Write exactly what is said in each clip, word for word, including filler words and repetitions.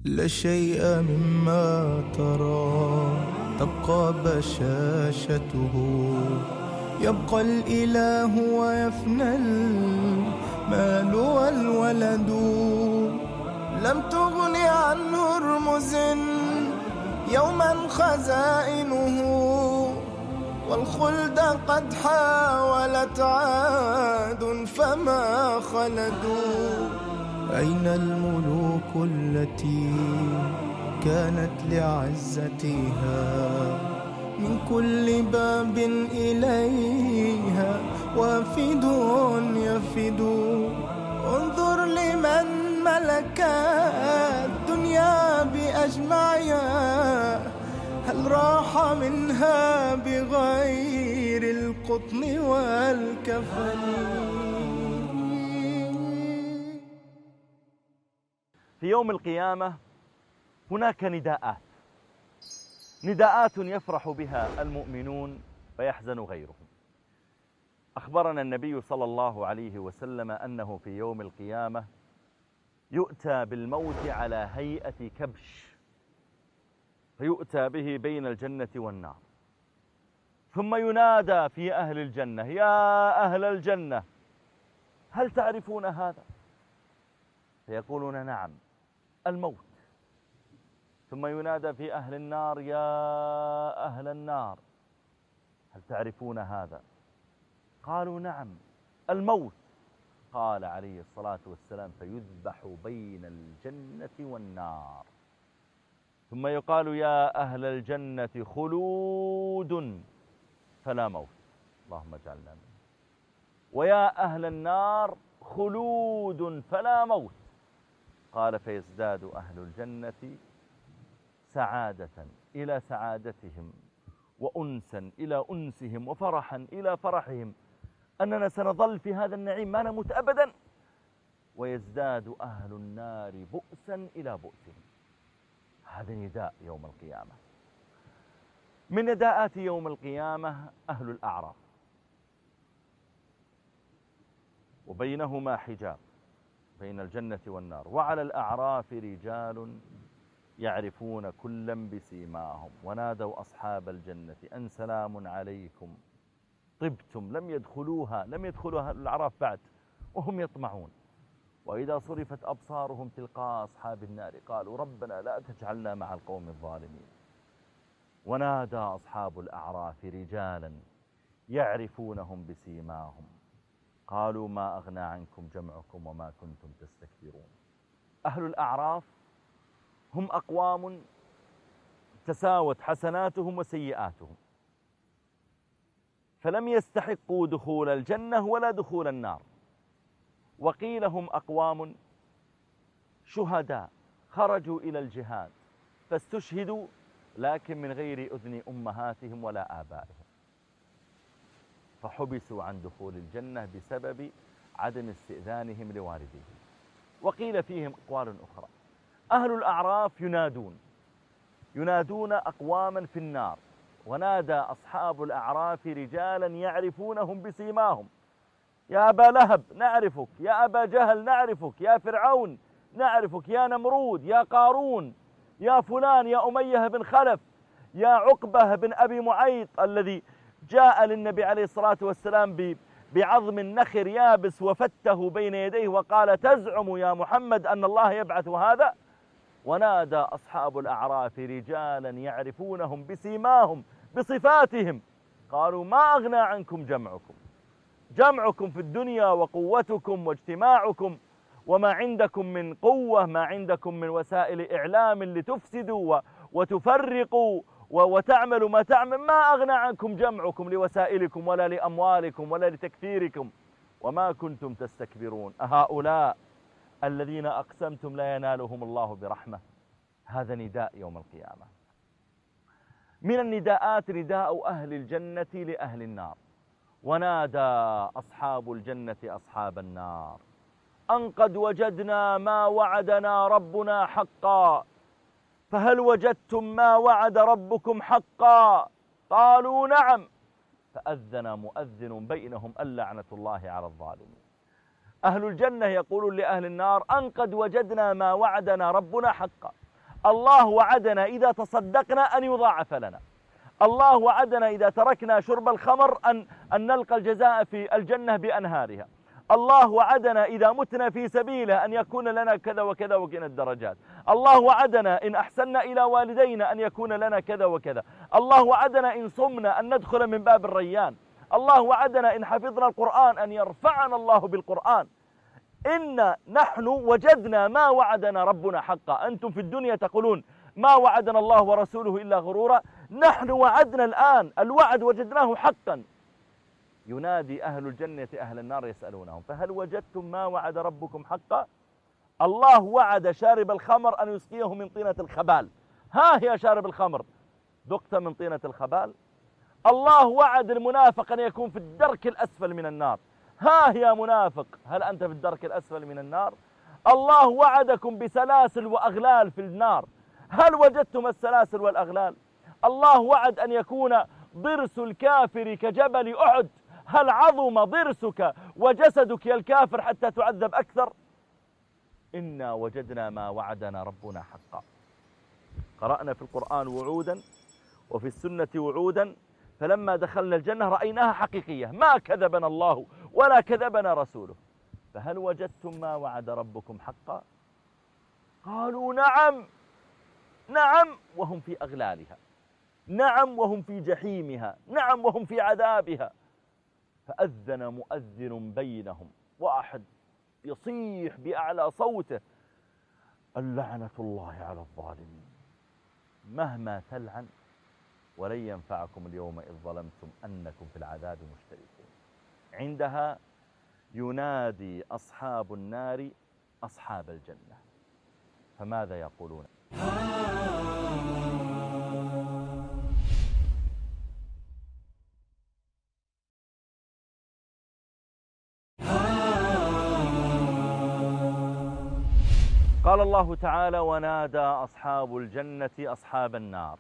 لا شيء مما ترى تبقى بشاشته، يبقى الإله ويفنى المال والولد. لم تغن عن هرمز يوما خزائنه، والخلد قد حاولت عاد فما خلدوا. أين الملوك التي كانت لعزتها من كل باب إليها وافد يفد؟ انظر لمن ملك الدنيا بأجمعها، هل راح منها بغير القطن والكفن؟ في يوم القيامة هناك نداءات، نداءات يفرح بها المؤمنون ويحزن غيرهم. أخبرنا النبي صلى الله عليه وسلم أنه في يوم القيامة يؤتى بالموت على هيئة كبش، فيؤتى به بين الجنة والنار، ثم ينادى في أهل الجنة: يا أهل الجنة هل تعرفون هذا؟ فيقولون: نعم، الموت. ثم ينادى في أهل النار: يا أهل النار هل تعرفون هذا؟ قالوا: نعم، الموت. قال عليه الصلاة والسلام: فيذبح بين الجنة والنار، ثم يقال: يا أهل الجنة خلود فلا موت، اللهم اجعلنا منه، ويا أهل النار خلود فلا موت. قال: فيزداد أهل الجنة سعادة إلى سعادتهم، وأنسا إلى أنسهم، وفرحا إلى فرحهم، أننا سنظل في هذا النعيم ما نموت أبدا. ويزداد أهل النار بؤسا إلى بؤسهم. هذا نداء يوم القيامة. من نداءات يوم القيامة أهل الأعراف، وبينهما حجاب بين الجنة والنار، وعلى الأعراف رجال يعرفون كلا بسيماهم، ونادوا أصحاب الجنة أن سلام عليكم طبتم. لم يدخلوها لم يدخلوها الأعراف بعد وهم يطمعون. وإذا صرفت أبصارهم تلقاء أصحاب النار قالوا: ربنا لا تجعلنا مع القوم الظالمين. ونادى أصحاب الأعراف رجالا يعرفونهم بسيماهم، قالوا: ما أغنى عنكم جمعكم وما كنتم تستكبرون. أهل الأعراف هم أقوام تساوت حسناتهم وسيئاتهم، فلم يستحقوا دخول الجنة ولا دخول النار. وقيل هم أقوام شهداء خرجوا إلى الجهاد فاستشهدوا، لكن من غير أذن أمهاتهم ولا آبائهم، فحبسوا عن دخول الجنة بسبب عدم استئذانهم لوالديهم. وقيل فيهم أقوال أخرى. أهل الأعراف ينادون ينادون أقواما في النار، ونادى أصحاب الأعراف رجالا يعرفونهم بسيماهم: يا أبا لهب نعرفك، يا أبا جهل نعرفك، يا فرعون نعرفك، يا نمرود، يا قارون، يا فلان، يا أمية بن خلف، يا عقبة بن أبي معيط الذي جاء للنبي عليه الصلاة والسلام بعظم النخر يابس وفته بين يديه وقال: تزعم يا محمد أن الله يبعث هذا؟ ونادى أصحاب الأعراف رجالا يعرفونهم بسيماهم بصفاتهم، قالوا: ما أغنى عنكم جمعكم جمعكم في الدنيا وقوتكم واجتماعكم وما عندكم من قوة، ما عندكم من وسائل إعلام لتفسدوا وتفرقوا وتعملوا ما تعمل، ما أغنى عنكم جمعكم لوسائلكم ولا لأموالكم ولا لتكثيركم، وما كنتم تستكبرون. أهؤلاء الذين أقسمتم لا ينالهم الله برحمة؟ هذا نداء يوم القيامة. من النداءات نداء أهل الجنة لأهل النار، ونادى أصحاب الجنة أصحاب النار أن قد وجدنا ما وعدنا ربنا حقا، فهل وجدتم ما وعد ربكم حقا؟ قالوا: نعم. فأذن مؤذن بينهم اللعنة الله على الظالمين. أهل الجنة يقولون لأهل النار: أن قد وجدنا ما وعدنا ربنا حقا، الله وعدنا إذا تصدقنا أن يضاعف لنا. الله وعدنا إذا تركنا شرب الخمر أن, أن نلقى الجزاء في الجنة بأنهارها. الله وعدنا إذا متنا في سبيله أن يكون لنا كذا وكذا وكذا الدرجات. الله وعدنا إن أحسننا إلى والدينا أن يكون لنا كذا وكذا. الله وعدنا إن صمنا أن ندخل من باب الريان. الله وعدنا إن حفظنا القرآن أن يرفعنا الله بالقرآن. إن نحن وجدنا ما وعدنا ربنا حقا. أنتم في الدنيا تقولون ما وعدنا الله ورسوله إلا غرورا، نحن وعدنا الآن، الوعد وجدناه حقا. ينادي أهل الجنة أهل النار يسألونهم فهل وجدتم ما وعد ربكم حقا؟ الله وعد شارب الخمر أن يسقيه من طينة الخبال. ها هي شارب الخمر، ذقت من طينة الخبال؟ الله وعد المنافق أن يكون في الدرك الأسفل من النار. ها هي منافق، هل أنت في الدرك الأسفل من النار؟ الله وعدكم بسلاسل وأغلال في النار، هل وجدتم السلاسل والأغلال؟ الله وعد أن يكون ضرس الكافر كجبل أحد، هل عظم ضرسك وجسدك يا الكافر حتى تعذب أكثر؟ إنا وجدنا ما وعدنا ربنا حقا. قرأنا في القرآن وعودا وفي السنة وعودا، فلما دخلنا الجنة رأيناها حقيقية، ما كذبنا الله ولا كذبنا رسوله. فهل وجدتم ما وعد ربكم حقا؟ قالوا نعم نعم وهم في أغلالها، نعم وهم في جحيمها، نعم وهم في عذابها. فأذن مؤذن بينهم، واحد يصيح بأعلى صوته اللعنة الله على الظالمين. مهما تلعن ولن ينفعكم اليوم إذ ظلمتم أنكم في العذاب مشتركون. عندها ينادي أصحاب النار أصحاب الجنة، فماذا يقولون؟ قال الله تعالى ونادى أصحاب الجنة أصحاب النار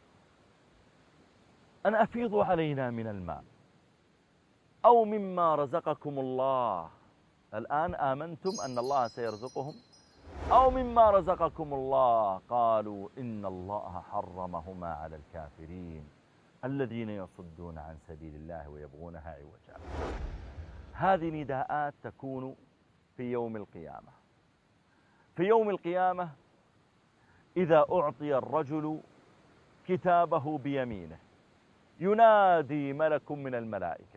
أن أفيضوا علينا من الماء أو مما رزقكم الله. الآن آمنتم أن الله سيرزقهم، أو مما رزقكم الله. قالوا إن الله حرمهما على الكافرين الذين يصدون عن سبيل الله ويبغونها عوجا. هذه نداءات تكون في يوم القيامة. في يوم القيامة إذا أعطي الرجل كتابه بيمينه ينادي ملك من الملائكة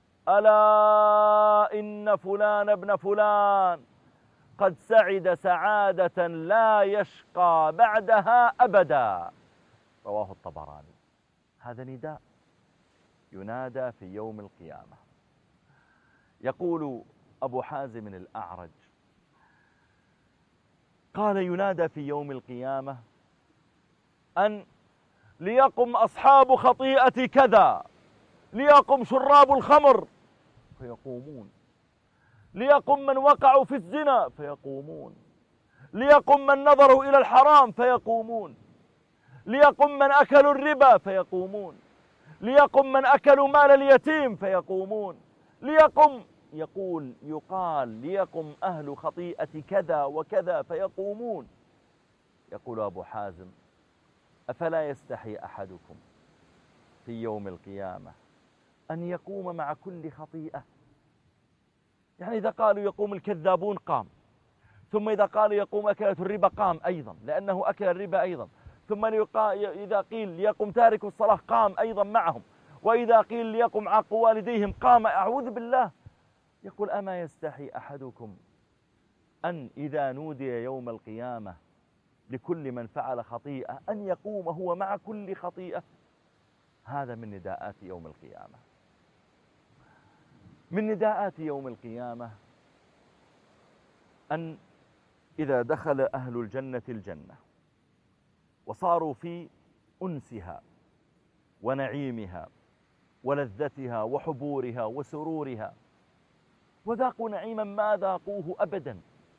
ألا إن فلان ابن فلان قد سعد سعادة لا يشقى بعدها أبدا، رواه الطبراني. هذا نداء ينادى في يوم القيامة. يقول أبو حازم الأعرج قال ينادى في يوم القيامة أن ليقم أصحاب خطيئة كذا، ليقم شراب الخمر فيقومون، ليقم من وقعوا في الزنا فيقومون، ليقم من نظروا إلى الحرام فيقومون، ليقم من أكلوا الربا فيقومون، ليقم من أكلوا مال اليتيم فيقومون، ليقم يقول يقال ليقم أهل خطيئة كذا وكذا فيقومون. يقول أبو حازم أفلا يستحي أحدكم في يوم القيامة أن يقوم مع كل خطيئة؟ يعني إذا قالوا يقوم الكذابون قام، ثم إذا قالوا يقوم أكلة الربا قام أيضا لأنه أكل الربا أيضا، ثم إذا قيل ليقوم تارك الصلاة قام أيضا معهم، وإذا قيل ليقوم عاق والديهم قام. أعوذ بالله. يقول أما يستحي أحدكم أن إذا نودي يوم القيامة لكل من فعل خطيئة أن يقوم هو مع كل خطيئة؟ هذا من نداءات يوم القيامة. من نداءات يوم القيامة أن إذا دخل أهل الجنة الجنة وصاروا في أنسها ونعيمها ولذتها وحبورها وسرورها، وذاقوا نعيما ما ذاقوه أبدا،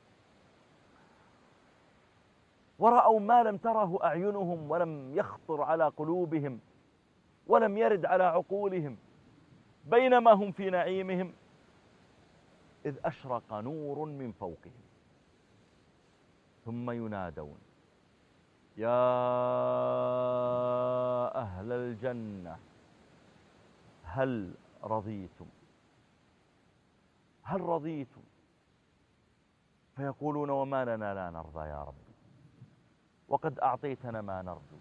ورأوا ما لم تره أعينهم ولم يخطر على قلوبهم ولم يرد على عقولهم، بينما هم في نعيمهم إذ أشرق نور من فوقهم ثم ينادون يا أهل الجنة هل رضيتم؟ هل رضيتم؟ فيقولون وما لنا لا نرضى يا ربي، وقد أعطيتنا ما نرجو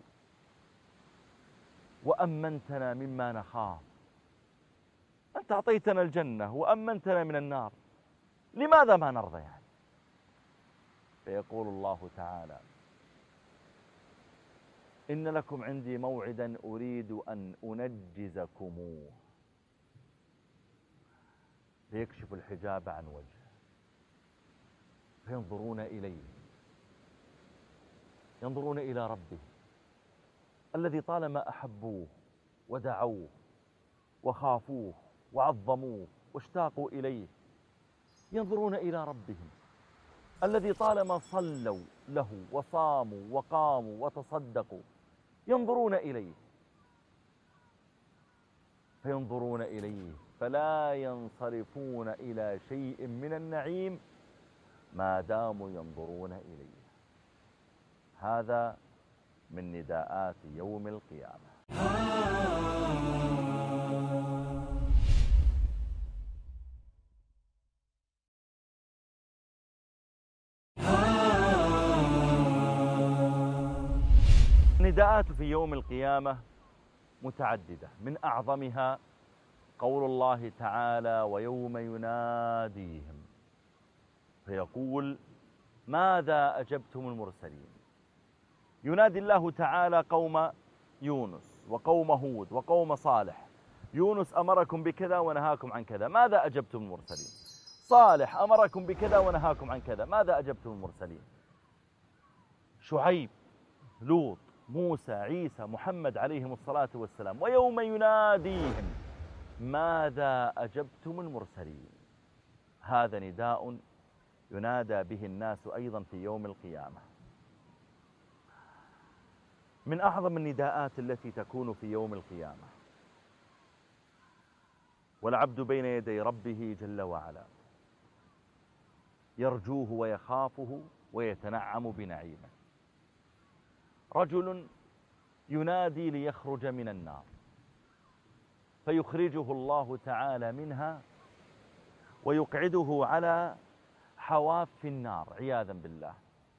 وأمنتنا مما نخاف. أنت أعطيتنا الجنة وأمنتنا من النار، لماذا ما نرضى يعني؟ فيقول الله تعالى إن لكم عندي موعدا أريد أن أنجزكموه. فيكشف الحجاب عن وجهه فينظرون إليه، ينظرون إلى ربه الذي طالما أحبوه ودعوه وخافوه وعظموه واشتاقوا إليه، ينظرون إلى ربهم الذي طالما صلوا له وصاموا وقاموا وتصدقوا، ينظرون إليه فينظرون إليه فلا ينصرفون إلى شيء من النعيم ما داموا ينظرون إليه. هذا من نداءات يوم القيامة. نداءات في يوم القيامة متعددة، من أعظمها قول الله تعالى ويوم يناديهم فيقول ماذا أجبتم المرسلين. ينادي الله تعالى قوم يونس وقوم هود وقوم صالح. يونس أمركم بكذا ونهاكم عن كذا، ماذا أجبتم المرسلين؟ صالح أمركم بكذا ونهاكم عن كذا، ماذا أجبتم المرسلين؟ شعيب، لوط، موسى، عيسى، محمد عليهم الصلاة والسلام. ويوم يناديهم ماذا أجبتم المرسلين. هذا نداء ينادى به الناس أيضا في يوم القيامة. من أعظم النداءات التي تكون في يوم القيامة والعبد بين يدي ربه جل وعلا يرجوه ويخافه ويتنعم بنعيمه. رجل ينادي ليخرج من النار فيخرجه الله تعالى منها ويقعده على حواف النار عياذا بالله،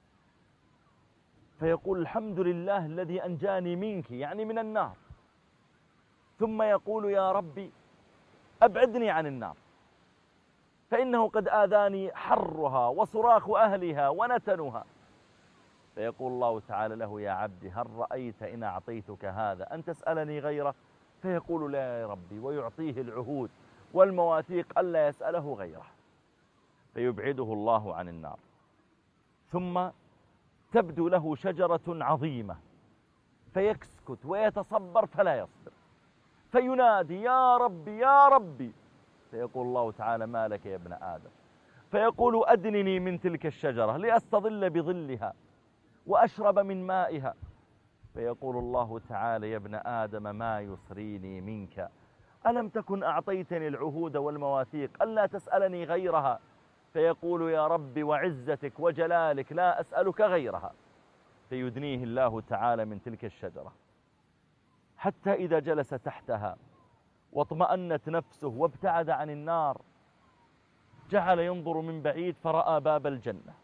فيقول الحمد لله الذي أنجاني منك، يعني من النار. ثم يقول يا ربي أبعدني عن النار فإنه قد آذاني حرها وصراخ أهلها ونتنها. فيقول الله تعالى له يا عبدي هل رأيت إن أعطيتك هذا أن تسألني غيره؟ فيقول لا يا ربي، ويعطيه العهود والمواثيق ألا يسأله غيره، فيبعده الله عن النار. ثم تبدو له شجرة عظيمة فيسكت ويتصبر فلا يصبر، فينادي يا ربي يا ربي. فيقول الله تعالى ما لك يا ابن آدم؟ فيقول أدنني من تلك الشجرة لأستظل بظلها وأشرب من مائها. فيقول الله تعالى يا ابن آدم ما يصريني منك؟ ألم تكن أعطيتني العهود والمواثيق ألا تسألني غيرها؟ فيقول يا رب وعزتك وجلالك لا أسألك غيرها. فيدنيه الله تعالى من تلك الشجرة حتى إذا جلس تحتها واطمأنت نفسه وابتعد عن النار جعل ينظر من بعيد فرأى باب الجنة.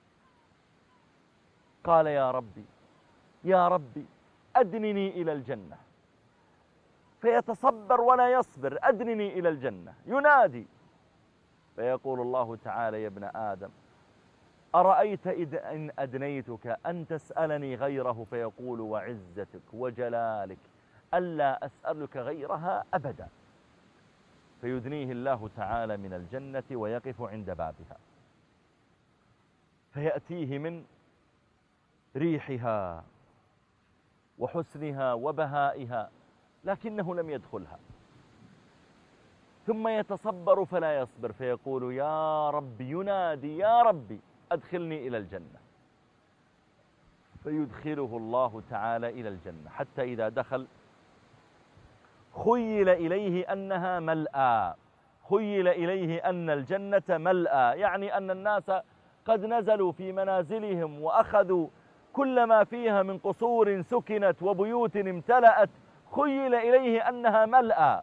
قال يا ربي يا ربي أدنني إلى الجنة. فيتصبر ولا يصبر، أدنني إلى الجنة، ينادي. فيقول الله تعالى يا ابن آدم أرأيت إذ إن أدنيتك أن تسألني غيره؟ فيقول وعزتك وجلالك ألا أسألك غيرها أبدا. فيدنيه الله تعالى من الجنة ويقف عند بابها فيأتيه من ريحها وحسنها وبهائها لكنه لم يدخلها، ثم يتصبر فلا يصبر فيقول يا ربي، ينادي يا ربي أدخلني إلى الجنة. فيدخله الله تعالى إلى الجنة حتى إذا دخل خيل إليه أنها ملأى، خيل إليه أن الجنة ملأى، يعني أن الناس قد نزلوا في منازلهم وأخذوا كل ما فيها من قصور سكنت وبيوت امتلأت خيل إليه أنها ملأى،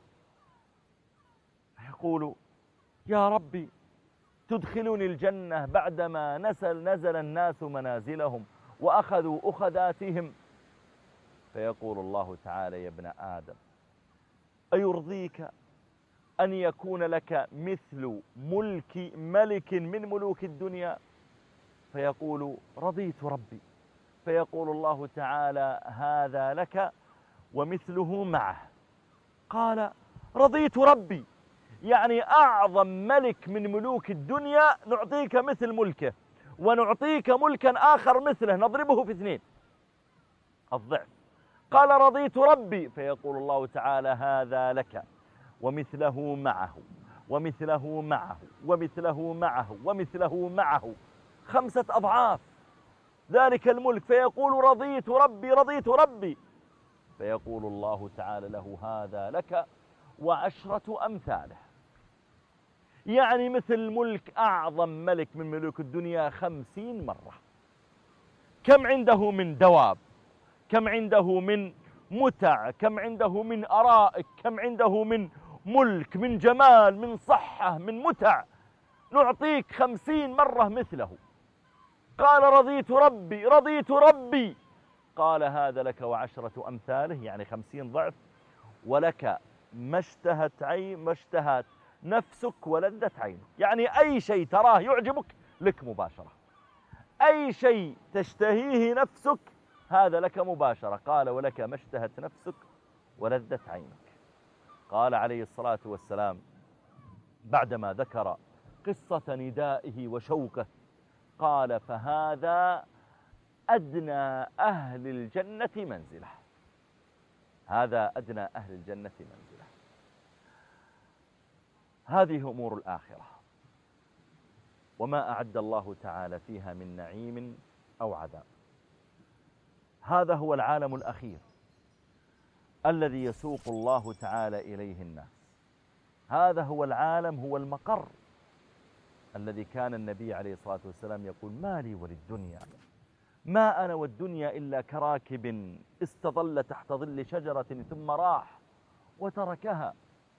يقول يا ربي تدخلني الجنة بعدما نزل, نزل الناس منازلهم وأخذوا أخذاتهم. فيقول الله تعالى يا ابن آدم أيرضيك أن يكون لك مثل ملك ملك من ملوك الدنيا؟ فيقول رضيت ربي. فيقول الله تعالى هذا لك ومثله معه. قال رضيت ربي، يعني أعظم ملك من ملوك الدنيا نعطيك مثل ملكه ونعطيك ملكا آخر مثله نضربه في اثنين الضعف. قال رضيت ربي. فيقول الله تعالى هذا لك ومثله معه ومثله معه ومثله معه ومثله معه، خمسة أضعاف ذلك الملك. فيقول رضيت ربي رضيت ربي. فيقول الله تعالى له هذا لك وعشرة أمثاله، يعني مثل ملك أعظم ملك من ملوك الدنيا خمسين مرة. كم عنده من دواب، كم عنده من متع، كم عنده من أرائك، كم عنده من ملك، من جمال، من صحة، من متع، نعطيك خمسين مرة مثله. قال رضيت ربي رضيت ربي. قال هذا لك وعشرة أمثاله، يعني خمسين ضعف. ولك ما اشتهت عين ما اشتهت نفسك ولذت عينك، يعني أي شيء تراه يعجبك لك مباشرة، أي شيء تشتهيه نفسك هذا لك مباشرة. قال ولك ما اشتهت نفسك ولذت عينك. قال عليه الصلاة والسلام بعدما ذكر قصة ندائه وشوقه قال فهذا أدنى أهل الجنة منزله، هذا أدنى أهل الجنة منزله. هذه أمور الآخرة وما أعد الله تعالى فيها من نعيم أو عذاب. هذا هو العالم الأخير الذي يسوق الله تعالى إليه الناس. هذا هو العالم، هو المقر الذي كان النبي عليه الصلاة والسلام يقول ما لي وللدنيا، ما أنا والدنيا إلا كراكب استظل تحت ظل شجرة ثم راح وتركها.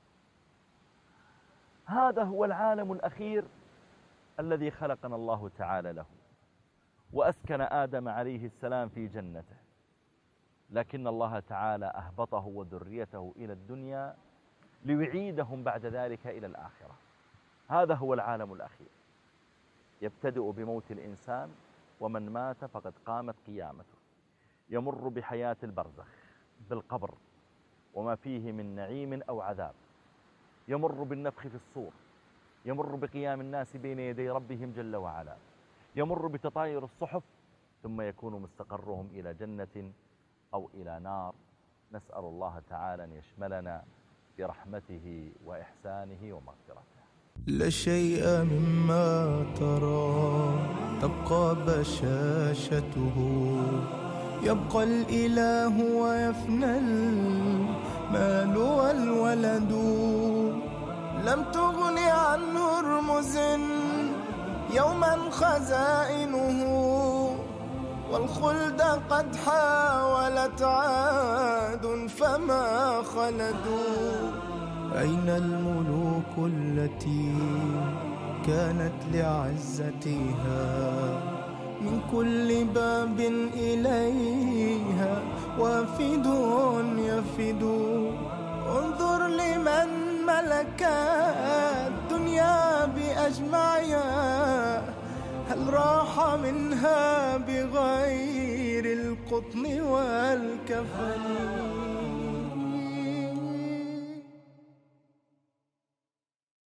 هذا هو العالم الأخير الذي خلقنا الله تعالى له، وأسكن آدم عليه السلام في جنته، لكن الله تعالى أهبطه وذريته إلى الدنيا ليعيدهم بعد ذلك إلى الآخرة. هذا هو العالم الأخير، يبتدئ بموت الإنسان، ومن مات فقد قامت قيامته. يمر بحياة البرزخ بالقبر وما فيه من نعيم أو عذاب، يمر بالنفخ في الصور، يمر بقيام الناس بين يدي ربهم جل وعلا، يمر بتطاير الصحف، ثم يكون مستقرهم إلى جنة أو إلى نار. نسأل الله تعالى أن يشملنا برحمته وإحسانه ومغفرته. لا شيء مما ترى تبقى بشاشته، يبقى الإله ويفنى المال والولد. لم تغن عنه رمز يوما خزائنه، والخلد قد حاولت عاد فما خلدوا. أين الملوك التي كانت لعزتها، من كل باب إليها وافد يفد. انظر لمن ملك الدنيا بأجمعها، هل راح منها بغير القطن والكفن.